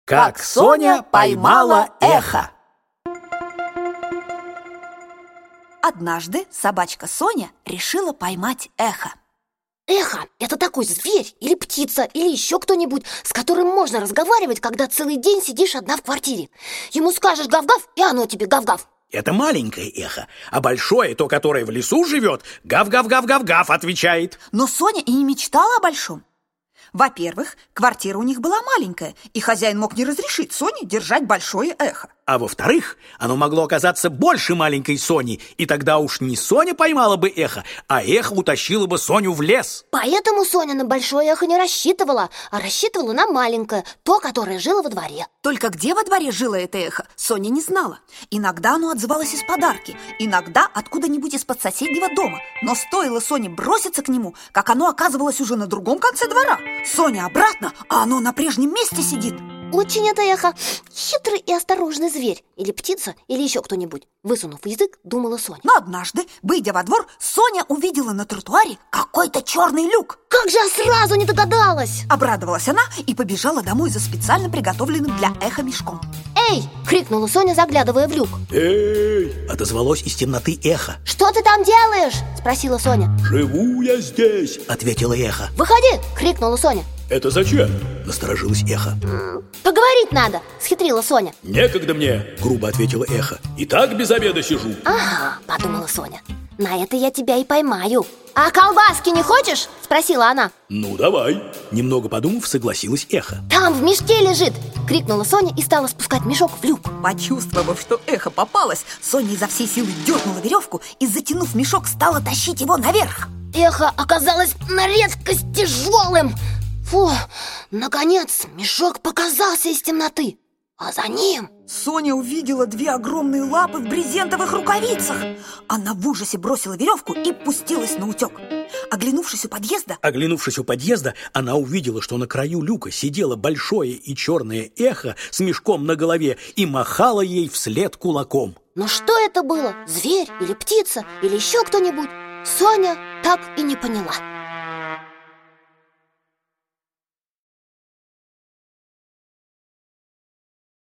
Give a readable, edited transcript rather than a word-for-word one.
Как Соня поймала эхо. Однажды собачка Соня решила поймать эхо. Эхо – это такой зверь или птица, или еще кто-нибудь, с которым можно разговаривать, когда целый день сидишь одна в квартире. Ему скажешь гав-гав, и оно тебе гав-гав. Это маленькое эхо, а большое, то, которое в лесу живет, гав-гав-гав-гав-гав отвечает. Но Соня и не мечтала о большом. Во-первых, квартира у них была маленькая, и хозяин мог не разрешить Соне держать большое эхо. А во-вторых, оно могло оказаться больше маленькой Сони, и тогда уж не Соня поймала бы эхо, а эхо утащило бы Соню в лес. Поэтому Соня на большое эхо не рассчитывала, а рассчитывала на маленькое, то, которое жило во дворе. Только где во дворе жило это эхо, Соня не знала. Иногда оно отзывалось из подарки, иногда откуда-нибудь из-под соседнего дома. Но стоило Соне броситься к нему, как оно оказывалось уже на другом конце двора. Соня обратно, а оно на прежнем месте сидит. Очень это эхо хитрый и осторожный зверь, или птица, или еще кто-нибудь. Высунув язык, думала Соня. Но однажды, выйдя во двор, Соня увидела на тротуаре какой-то черный люк. Как же я сразу не догадалась! Обрадовалась она и побежала домой за специально приготовленным для эха мешком. «Эй!» – крикнула Соня, заглядывая в люк. «Эй!» – отозвалось из темноты эхо. «Что ты там делаешь?» – спросила Соня. «Живу я здесь!» – ответило эхо. «Выходи!» – крикнула Соня. «Это зачем?» – насторожилось эхо. «Поговорить надо!» – схитрила Соня. «Некогда мне!» – грубо ответило эхо. «И так без обеда сижу!» «Ага!» – подумала Соня. «На это я тебя и поймаю!» «А колбаски не хочешь?» – спросила она. «Ну, давай!» – немного подумав, согласилась эхо. «Там в мешке лежит!» – крикнула Соня и стала спускать мешок в люк. Почувствовав, что эхо попалось, Соня изо всей силы дернула веревку и, затянув мешок, стала тащить его наверх. Эхо оказалось на редкость тяжелым. Фу, наконец мешок показался из темноты, а за ним... Соня увидела две огромные лапы в брезентовых рукавицах. Она в ужасе бросила веревку и пустилась наутек. Оглянувшись у подъезда, она увидела, что на краю люка сидело большое и черное эхо с мешком на голове и махало ей вслед кулаком. Но что это было? Зверь или птица или еще кто-нибудь? Соня так и не поняла.